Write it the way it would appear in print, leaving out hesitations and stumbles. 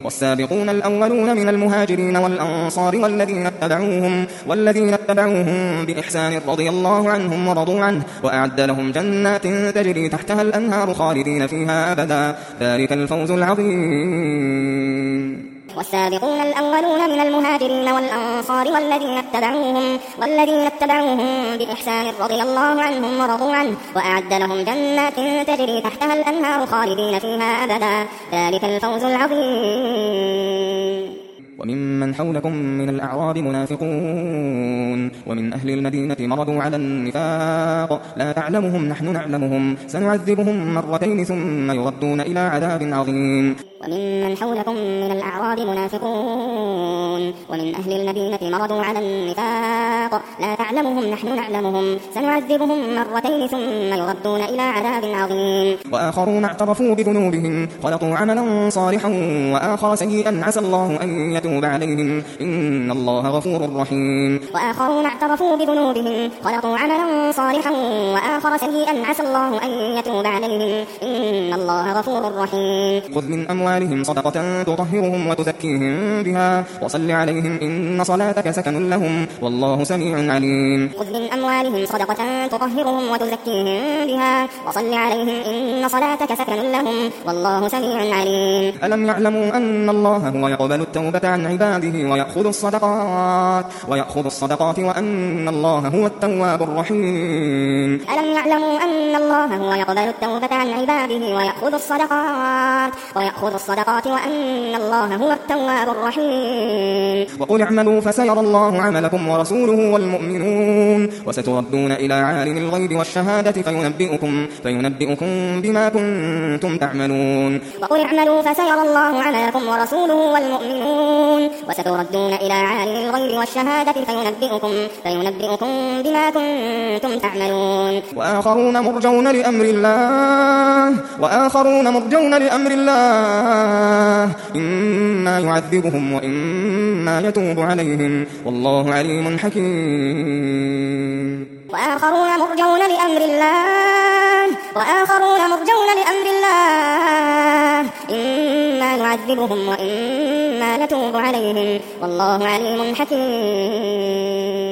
والسابقون الأولون من المهاجرين والأنصار والذين اتبعوهم بإحسان رضي الله عنهم ورضوا عنه وأعد لهم جنات تجري تحتها الأنهار خالدين فيها أبدا ذلك الفوز العظيم. والسابقون الأولون من المهاجرين والأنصار والذين اتبعوهم بإحسان رضي الله عنهم ورضوا عنه وأعد لهم جنات تجري تحتها الأنهار خالدين فيها أبدا ذلك الفوز العظيم. وممن حولكم من الأعراب منافقون ومن أهل المدينة مرضوا على النفاق لا تعلمهم نحن نعلمهم سنعذبهم مرتين ثم يردون إلى عذاب عظيم. وممن حولكم من الأعراب منافقون ومن أهل المدينة مرضوا على النفاق لا تعلمهم نحن نعلمهم سنعذبهم مرتين ثم يردون إلى عذاب عظيم. وآخرون اعترفوا بذنوبهم خلطوا عملا صالحا وآخر سيئا عسى الله أن يتوب عليهم إن الله غفور رحيم. وآخرون اعترفوا بذنوبهم خلطوا عملا صالحا وآخر سيئا عسى الله أن يتوب عليهم إن الله غفور رحيم. خذ من أموالهم صدقة تطهرهم وتزكيهم بها وصل عليهم إن صلاتك سكن لهم والله سميع عليم. خذ من أموالهم صدقة تطهرهم وتزكيهم بها وصل عليهم إن صلاتك سكن لهم والله سميع عليم. ألم يعلموا أن الله هو يقبل التوبة عن عباده ويأخذ الصدقات وأن الله هو التواب الرحيم. ألم يعلموا أن الله هو يقبل التوبة عن عباده ويأخذ الصدقات وأن الله هو التواب الرحيم. وقل اعملوا فسيرى الله عملكم ورسوله والمؤمنون وستردون إلى عالم الغيب والشهادة فينبئكم بما كنتم تعملون. وقل اعملوا فسيرى الله عملكم ورسوله والمؤمنون وستردون إلى عالم الغيب والشهادة فينبئكم بما كنتم تعملون. وآخرون مرجون لأمر الله إما يعذبهم وإما يتوب عليهم والله عليم حكيم. وآخرون مرجون لأمر الله إما يعذبهم وإما يتوب عليهم والله عليم حكيم.